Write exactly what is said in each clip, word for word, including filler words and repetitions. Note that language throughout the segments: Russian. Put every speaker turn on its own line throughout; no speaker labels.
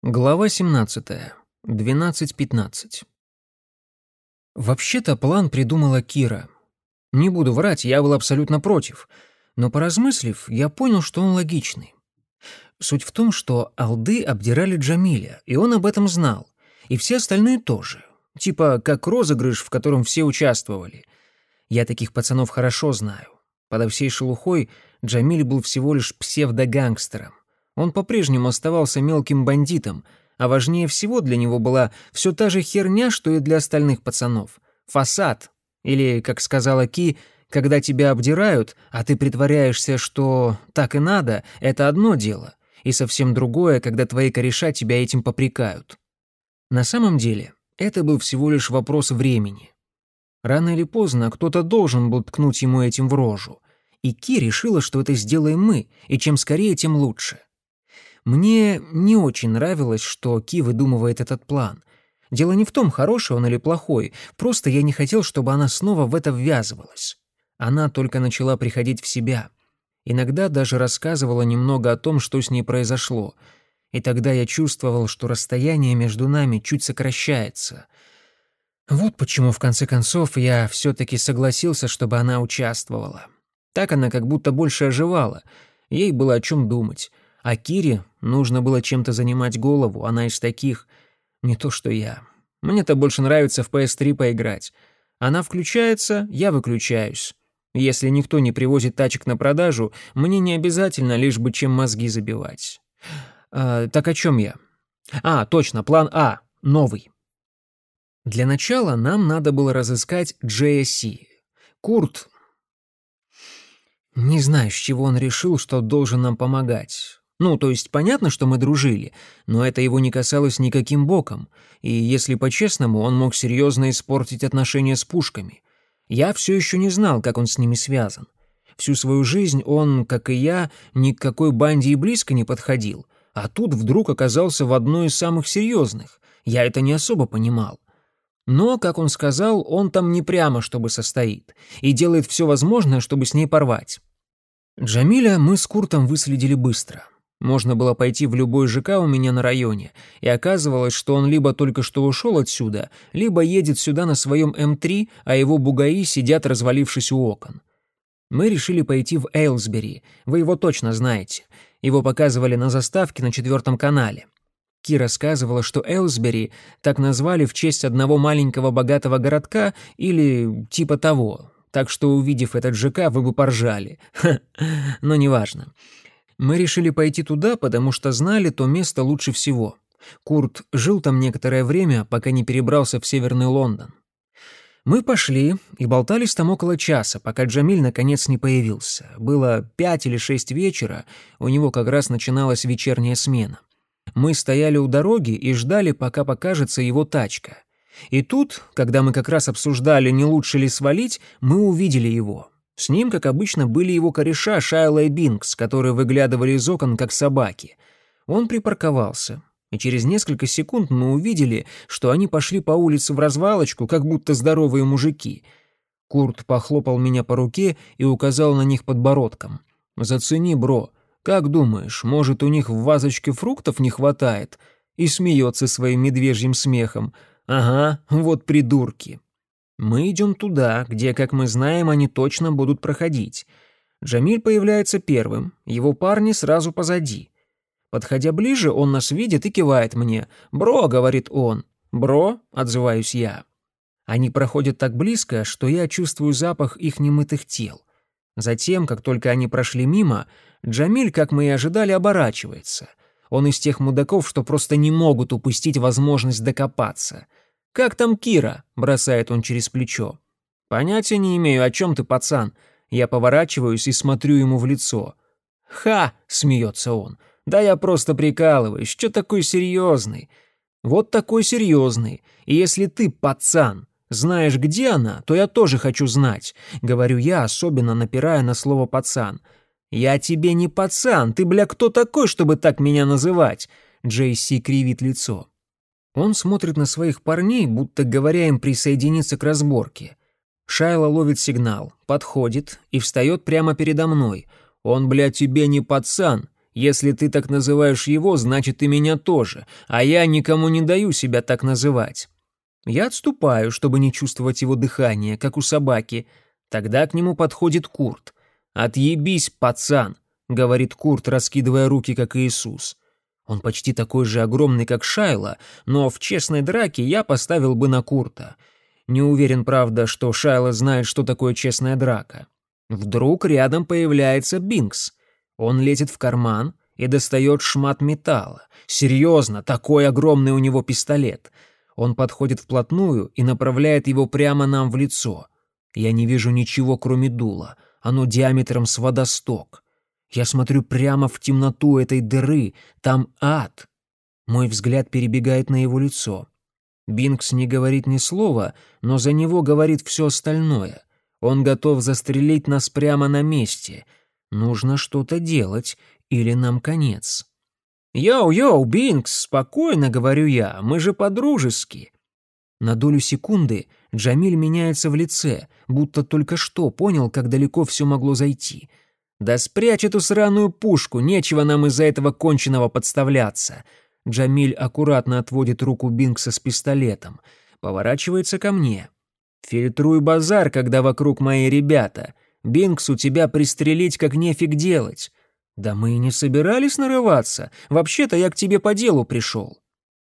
Глава семнадцатая. двенадцать пятнадцать. Вообще-то план придумала Кира. Не буду врать, я был абсолютно против. Но поразмыслив, я понял, что он логичный. Суть в том, что алды обдирали Джамиля, и он об этом знал. И все остальные тоже. Типа как розыгрыш, в котором все участвовали. Я таких пацанов хорошо знаю. Подо всей шелухой Джамиль был всего лишь псевдогангстером. Он по-прежнему оставался мелким бандитом, а важнее всего для него была все та же херня, что и для остальных пацанов. Фасад. Или, как сказала Ки, когда тебя обдирают, а ты притворяешься, что так и надо, это одно дело. И совсем другое, когда твои кореша тебя этим попрекают. На самом деле, это был всего лишь вопрос времени. Рано или поздно кто-то должен был ткнуть ему этим в рожу. И Ки решила, что это сделаем мы, и чем скорее, тем лучше. Мне не очень нравилось, что Ки выдумывает этот план. Дело не в том, хороший он или плохой, просто я не хотел, чтобы она снова в это ввязывалась. Она только начала приходить в себя. Иногда даже рассказывала немного о том, что с ней произошло. И тогда я чувствовал, что расстояние между нами чуть сокращается. Вот почему, в конце концов, я все-таки согласился, чтобы она участвовала. Так она как будто больше оживала. Ей было о чем думать. А Кире нужно было чем-то занимать голову, она из таких, не то что я. Мне-то больше нравится в пи эс три поиграть. Она включается, я выключаюсь. Если никто не привозит тачек на продажу, мне не обязательно лишь бы чем мозги забивать. А, так о чем я? А, точно, план А, новый. Для начала нам надо было разыскать Джея Си. Курт... Не знаю, с чего он решил, что должен нам помогать. Ну, то есть понятно, что мы дружили, но это его не касалось никаким боком, и, если по-честному, он мог серьезно испортить отношения с пушками. Я все еще не знал, как он с ними связан. Всю свою жизнь он, как и я, ни к какой банде и близко не подходил, а тут вдруг оказался в одной из самых серьезных. Я это не особо понимал. Но, как он сказал, он там не прямо чтобы состоит, и делает все возможное, чтобы с ней порвать. Джамиля мы с Куртом выследили быстро. Можно было пойти в любой ЖК у меня на районе, и оказывалось, что он либо только что ушел отсюда, либо едет сюда на своем эм три, а его бугаи сидят, развалившись у окон. Мы решили пойти в Эйлсбери, вы его точно знаете. Его показывали на заставке на четвертом канале. Ки рассказывала, что Эйлсбери так назвали в честь одного маленького богатого городка или типа того, так что, увидев этот ЖК, вы бы поржали. Ха, но неважно. Мы решили пойти туда, потому что знали то место лучше всего. Курт жил там некоторое время, пока не перебрался в Северный Лондон. Мы пошли и болтались там около часа, пока Джамиль наконец не появился. Было пять или шесть вечера, у него как раз начиналась вечерняя смена. Мы стояли у дороги и ждали, пока покажется его тачка. И тут, когда мы как раз обсуждали, не лучше ли свалить, мы увидели его. С ним, как обычно, были его кореша Шайла и Бинкс, которые выглядывали из окон, как собаки. Он припарковался, и через несколько секунд мы увидели, что они пошли по улице в развалочку, как будто здоровые мужики. Курт похлопал меня по руке и указал на них подбородком. «Зацени, бро. Как думаешь, может, у них в вазочке фруктов не хватает?» И смеется своим медвежьим смехом. «Ага, вот придурки». Мы идем туда, где, как мы знаем, они точно будут проходить. Джамиль появляется первым, его парни сразу позади. Подходя ближе, он нас видит и кивает мне. «Бро», — говорит он. «Бро», — отзываюсь я. Они проходят так близко, что я чувствую запах их немытых тел. Затем, как только они прошли мимо, Джамиль, как мы и ожидали, оборачивается. Он из тех мудаков, что просто не могут упустить возможность докопаться. «Как там Кира?» — бросает он через плечо. «Понятия не имею, о чем ты, пацан». Я поворачиваюсь и смотрю ему в лицо. «Ха!» — смеется он. «Да я просто прикалываюсь. Что такой серьезный?» «Вот такой серьезный. И если ты, пацан, знаешь, где она, то я тоже хочу знать», — говорю я, особенно напирая на слово «пацан». «Я тебе не пацан. Ты, бля, кто такой, чтобы так меня называть?» Джейси кривит лицо. Он смотрит на своих парней, будто говоря им присоединиться к разборке. Шайла ловит сигнал, подходит и встает прямо передо мной. «Он, бля, тебе не пацан. Если ты так называешь его, значит и меня тоже, а я никому не даю себя так называть. Я отступаю, чтобы не чувствовать его дыхание, как у собаки. Тогда к нему подходит Курт. «Отъебись, пацан», — говорит Курт, раскидывая руки, как Иисус. Он почти такой же огромный, как Шайла, но в честной драке я поставил бы на Курта. Не уверен, правда, что Шайла знает, что такое честная драка. Вдруг рядом появляется Бинкс. Он лезет в карман и достает шмат металла. Серьезно, такой огромный у него пистолет. Он подходит вплотную и направляет его прямо нам в лицо. Я не вижу ничего, кроме дула. Оно диаметром с водосток. Я смотрю прямо в темноту этой дыры. Там ад. Мой взгляд перебегает на его лицо. Бинкс не говорит ни слова, но за него говорит все остальное. Он готов застрелить нас прямо на месте. Нужно что-то делать, или нам конец. «Йоу-йоу, Бинкс, спокойно», — говорю я, — «мы же по-дружески». На долю секунды Джамиль меняется в лице, будто только что понял, как далеко все могло зайти. «Да спрячь эту сраную пушку, нечего нам из-за этого конченого подставляться». Джамиль аккуратно отводит руку Бинкса с пистолетом, поворачивается ко мне. «Фильтруй базар, когда вокруг мои ребята. Бинкс, у тебя пристрелить как нефиг делать». «Да мы и не собирались нарываться. Вообще-то я к тебе по делу пришел».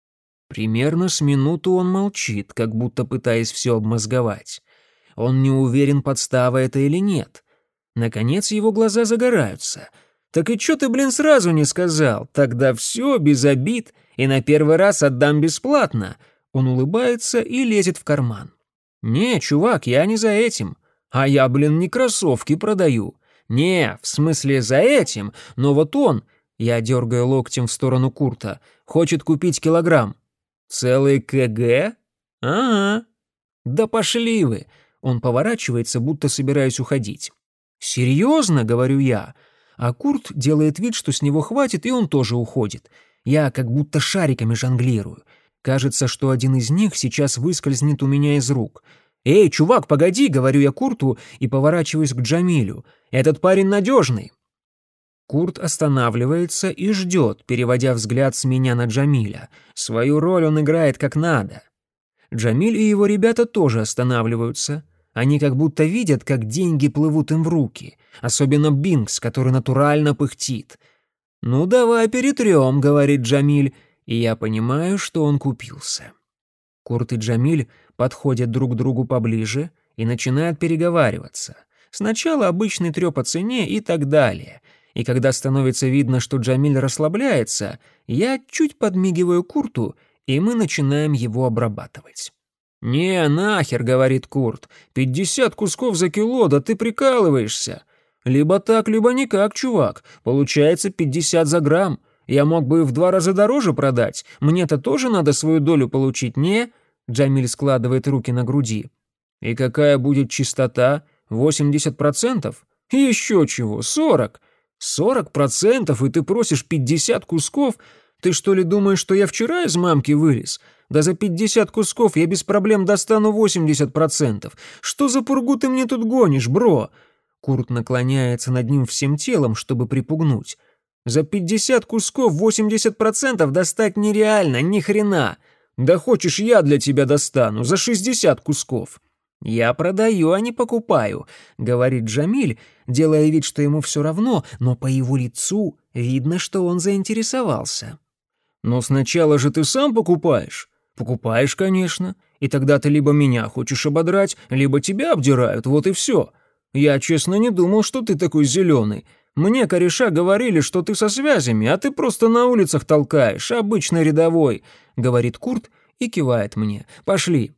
Примерно с минуту он молчит, как будто пытаясь все обмозговать. Он не уверен, подстава это или нет. Наконец его глаза загораются. «Так и чё ты, блин, сразу не сказал? Тогда все, без обид, и на первый раз отдам бесплатно». Он улыбается и лезет в карман. «Не, чувак, я не за этим. А я, блин, не кроссовки продаю. Не, в смысле за этим, но вот он...» Я дергаю локтем в сторону Курта. «Хочет купить килограмм». «Целый КГ? Ага». «Да пошли вы!» Он поворачивается, будто собираясь уходить. «Серьезно?» — говорю я. А Курт делает вид, что с него хватит, и он тоже уходит. Я как будто шариками жонглирую. Кажется, что один из них сейчас выскользнет у меня из рук. «Эй, чувак, погоди!» — говорю я Курту и поворачиваюсь к Джамилю. «Этот парень надежный!» Курт останавливается и ждет, переводя взгляд с меня на Джамиля. Свою роль он играет как надо. Джамиль и его ребята тоже останавливаются. Они как будто видят, как деньги плывут им в руки. Особенно Бинкс, который натурально пыхтит. «Ну, давай перетрем», — говорит Джамиль, и я понимаю, что он купился. Курт и Джамиль подходят друг к другу поближе и начинают переговариваться. Сначала обычный трёп о цене и так далее. И когда становится видно, что Джамиль расслабляется, я чуть подмигиваю Курту, и мы начинаем его обрабатывать. «Не, нахер», — говорит Курт, — «пятьдесят кусков за кило, да ты прикалываешься». «Либо так, либо никак, чувак. Получается пятьдесят за грамм. Я мог бы в два раза дороже продать. Мне-то тоже надо свою долю получить, не?» Джамиль складывает руки на груди. «И какая будет чистота? восемьдесят процентов? Еще чего, сорок? сорок процентов, и ты просишь пятьдесят кусков? Ты что ли думаешь, что я вчера из мамки вылез? Да за пятьдесят кусков я без проблем достану восемьдесят процентов. Что за пургу ты мне тут гонишь, бро?» Курт наклоняется над ним всем телом, чтобы припугнуть. «За пятьдесят кусков восемьдесят процентов достать нереально, ни хрена. Да хочешь, я для тебя достану, за шестьдесят кусков». «Я продаю, а не покупаю», — говорит Джамиль, делая вид, что ему все равно, но по его лицу видно, что он заинтересовался. «Но сначала же ты сам покупаешь». «Покупаешь, конечно. И тогда ты либо меня хочешь ободрать, либо тебя обдирают, вот и все. Я, честно, не думал, что ты такой зеленый. Мне кореша говорили, что ты со связями, а ты просто на улицах толкаешь, обычный рядовой», — говорит Курт и кивает мне. «Пошли».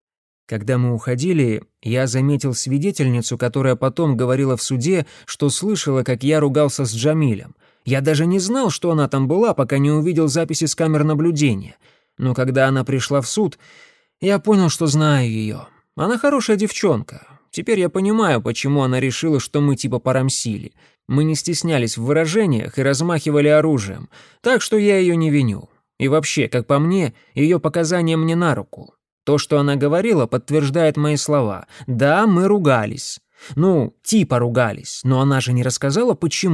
Когда мы уходили, я заметил свидетельницу, которая потом говорила в суде, что слышала, как я ругался с Джамилем. Я даже не знал, что она там была, пока не увидел записи с камер наблюдения. Но когда она пришла в суд, я понял, что знаю ее. Она хорошая девчонка. Теперь я понимаю, почему она решила, что мы типа порамсили. Мы не стеснялись в выражениях и размахивали оружием, так что я ее не виню. И вообще, как по мне, ее показания мне на руку. То, что она говорила, подтверждает мои слова. Да, мы ругались. Ну, типа ругались, но она же не рассказала, почему.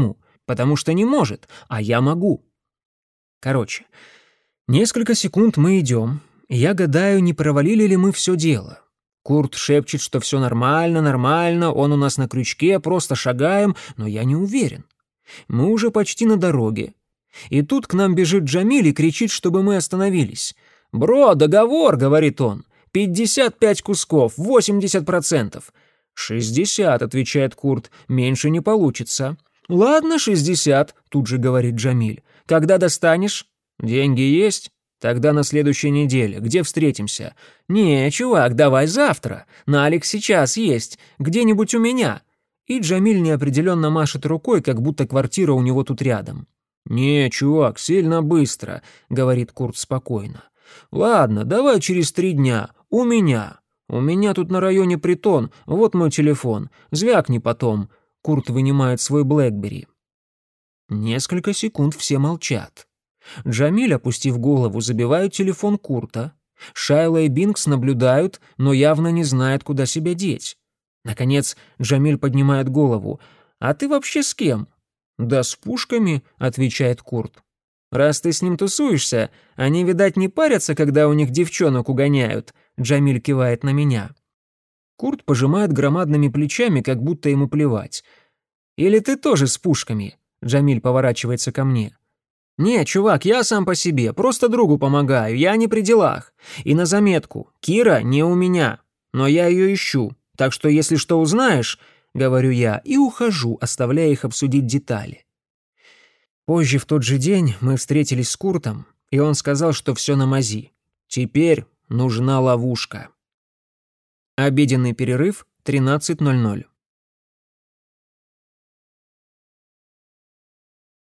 потому что не может, а я могу. Короче, несколько секунд мы идем, и я гадаю, не провалили ли мы все дело. Курт шепчет, что все нормально, нормально, он у нас на крючке, просто шагаем, но я не уверен. Мы уже почти на дороге. И тут к нам бежит Джамиль и кричит, чтобы мы остановились. «Бро, договор», — говорит он, — «пятьдесят пять кусков, восемьдесят процентов». «Шестьдесят», — отвечает Курт, — «меньше не получится». «Ладно, шестьдесят», — тут же говорит Джамиль. «Когда достанешь?» «Деньги есть?» «Тогда на следующей неделе. Где встретимся?» «Не, чувак, давай завтра. Налик сейчас есть. Где-нибудь у меня». И Джамиль неопределенно машет рукой, как будто квартира у него тут рядом. «Не, чувак, сильно быстро», — говорит Курт спокойно. «Ладно, давай через три дня. У меня. У меня тут на районе притон. Вот мой телефон. Звякни потом». Курт вынимает свой Блэкбери. Несколько секунд все молчат. Джамиль, опустив голову, забивает телефон Курта. Шайла и Бинкс наблюдают, но явно не знают, куда себя деть. Наконец Джамиль поднимает голову. «А ты вообще с кем?» «Да с пушками», — отвечает Курт. «Раз ты с ним тусуешься, они, видать, не парятся, когда у них девчонок угоняют», — Джамиль кивает на меня. Курт пожимает громадными плечами, как будто ему плевать. «Или ты тоже с пушками?» — Джамиль поворачивается ко мне. «Не, чувак, я сам по себе, просто другу помогаю, я не при делах. И на заметку, Кира не у меня, но я ее ищу, так что если что узнаешь, — говорю я, и ухожу, оставляя их обсудить детали». Позже в тот же день мы встретились с Куртом, и он сказал, что все на мази. Теперь нужна ловушка. Обеденный перерыв, тринадцать ноль ноль.